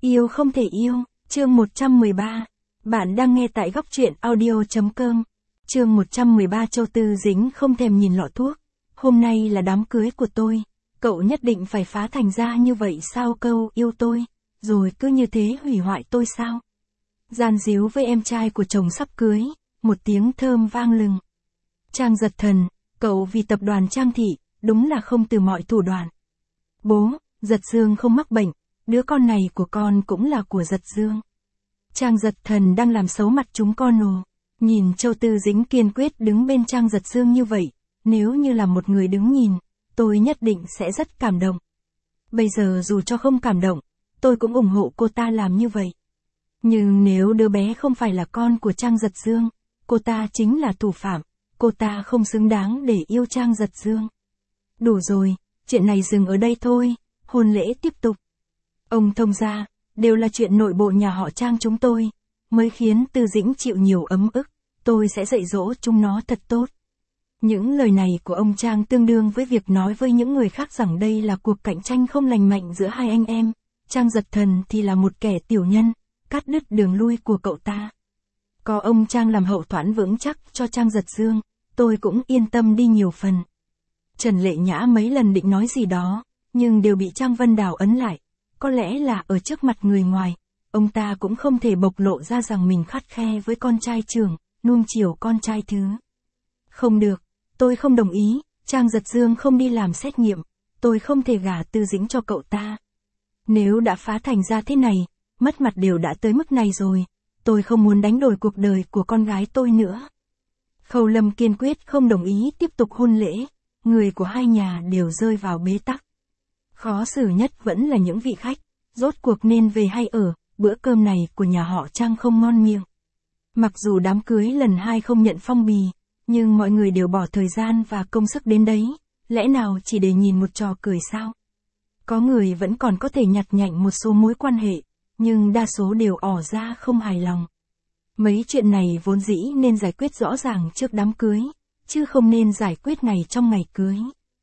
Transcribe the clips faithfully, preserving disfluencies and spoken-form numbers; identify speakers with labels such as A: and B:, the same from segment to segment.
A: Yêu không thể yêu, chương một trăm mười ba. Bạn đang nghe tại góc truyện audio.com. Chương một trăm mười ba. Châu Tư Dĩnh không thèm nhìn lọ thuốc. Hôm nay là đám cưới của tôi, cậu nhất định phải phá thành ra như vậy sao? Câu yêu tôi, rồi cứ như thế hủy hoại tôi sao? Gian díu với em trai của chồng sắp cưới, một tiếng thơm vang lừng. Trang Giật Thần, cậu vì tập đoàn Trang Thị, đúng là không từ mọi thủ đoạn. Bố, Giật Dương không mắc bệnh, đứa con này của con cũng là của Giật Dương. Trang Giật Thần đang làm xấu mặt chúng con ồ. Nhìn Châu Tư Dĩnh kiên quyết đứng bên Trang Giật Dương như vậy, nếu như là một người đứng nhìn, tôi nhất định sẽ rất cảm động. Bây giờ dù cho không cảm động, tôi cũng ủng hộ cô ta làm như vậy. Nhưng nếu đứa bé không phải là con của Trang Giật Dương, cô ta chính là thủ phạm, cô ta không xứng đáng để yêu Trang Giật Dương. Đủ rồi, chuyện này dừng ở đây thôi, hôn lễ tiếp tục. Ông thông gia, đều là chuyện nội bộ nhà họ Trang chúng tôi, mới khiến Tư Dĩnh chịu nhiều ấm ức, tôi sẽ dạy dỗ chúng nó thật tốt. Những lời này của ông Trang tương đương với việc nói với những người khác rằng đây là cuộc cạnh tranh không lành mạnh giữa hai anh em, Trang Giật Thần thì là một kẻ tiểu nhân, cắt đứt đường lui của cậu ta. Có ông Trang làm hậu thuẫn vững chắc cho Trang Giật Dương, tôi cũng yên tâm đi nhiều phần. Trần Lệ Nhã mấy lần định nói gì đó, nhưng đều bị Trang Vân Đào ấn lại. Có lẽ là ở trước mặt người ngoài, ông ta cũng không thể bộc lộ ra rằng mình khắt khe với con trai trưởng, nuông chiều con trai thứ. Không được, tôi không đồng ý, Trang Giật Dương không đi làm xét nghiệm, tôi không thể gả Tư Dĩnh cho cậu ta. Nếu đã phá thành ra thế này, mất mặt đều đã tới mức này rồi, tôi không muốn đánh đổi cuộc đời của con gái tôi nữa. Khâu Lâm kiên quyết không đồng ý tiếp tục hôn lễ, người của hai nhà đều rơi vào bế tắc. Khó xử nhất vẫn là những vị khách, rốt cuộc nên về hay ở, bữa cơm này của nhà họ Trang không ngon miệng. Mặc dù đám cưới lần hai không nhận phong bì, nhưng mọi người đều bỏ thời gian và công sức đến đấy, lẽ nào chỉ để nhìn một trò cười sao? Có người vẫn còn có thể nhặt nhạnh một số mối quan hệ, nhưng đa số đều ỏ ra không hài lòng. Mấy chuyện này vốn dĩ nên giải quyết rõ ràng trước đám cưới, chứ không nên giải quyết ngày trong ngày cưới.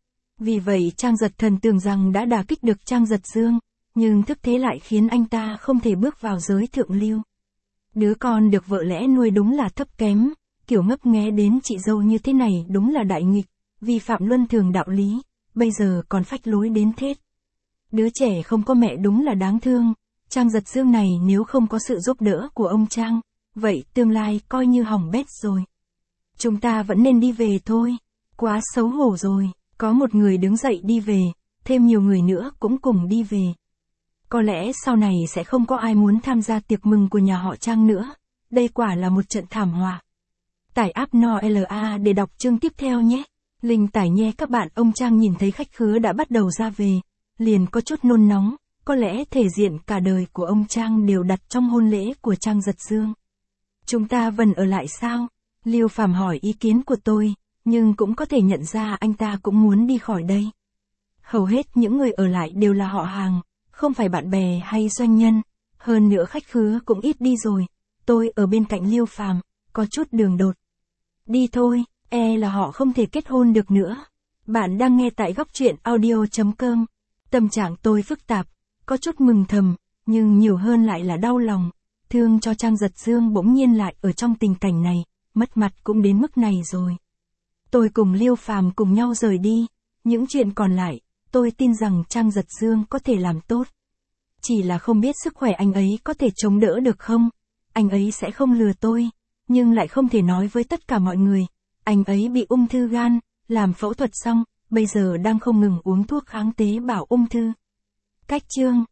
A: Vì vậy Trang Giật Thần tưởng rằng đã đả kích được Trang Giật Dương, nhưng thực tế lại khiến anh ta không thể bước vào giới thượng lưu. Đứa con được vợ lẽ nuôi đúng là thấp kém, kiểu ngấp nghé đến chị dâu như thế này đúng là đại nghịch, vi phạm luân thường đạo lý, bây giờ còn phách lối đến thế. Đứa trẻ không có mẹ đúng là đáng thương, Trang Giật Dương này nếu không có sự giúp đỡ của ông Trang, vậy tương lai coi như hỏng bét rồi. Chúng ta vẫn nên đi về thôi, quá xấu hổ rồi. Có một người đứng dậy đi về, thêm nhiều người nữa cũng cùng đi về. Có lẽ sau này sẽ không có ai muốn tham gia tiệc mừng của nhà họ Trang nữa. Đây quả là một trận thảm họa. Tải app en o lờ a để đọc chương tiếp theo nhé. Link tải nhé các bạn. Ông Trang nhìn thấy khách khứa đã bắt đầu ra về, liền có chút nôn nóng, có lẽ thể diện cả đời của ông Trang đều đặt trong hôn lễ của Trang Giật Dương. Chúng ta vẫn ở lại sao? Liêu Phàm hỏi ý kiến của tôi. Nhưng cũng có thể nhận ra anh ta cũng muốn đi khỏi đây. Hầu hết những người ở lại đều là họ hàng, không phải bạn bè hay doanh nhân, hơn nữa khách khứa cũng ít đi rồi. Tôi ở bên cạnh Liêu Phàm, có chút đường đột. Đi thôi, e là họ không thể kết hôn được nữa. Bạn đang nghe tại góc truyện audio.com. Tâm trạng tôi phức tạp, có chút mừng thầm, nhưng nhiều hơn lại là đau lòng. Thương cho Trang Giật Dương bỗng nhiên lại ở trong tình cảnh này, mất mặt cũng đến mức này rồi. Tôi cùng Liêu Phàm cùng nhau rời đi, những chuyện còn lại, tôi tin rằng Trang Giật Dương có thể làm tốt. Chỉ là không biết sức khỏe anh ấy có thể chống đỡ được không, anh ấy sẽ không lừa tôi, nhưng lại không thể nói với tất cả mọi người. Anh ấy bị ung thư gan, làm phẫu thuật xong, bây giờ đang không ngừng uống thuốc kháng tế bào ung thư. Cách chương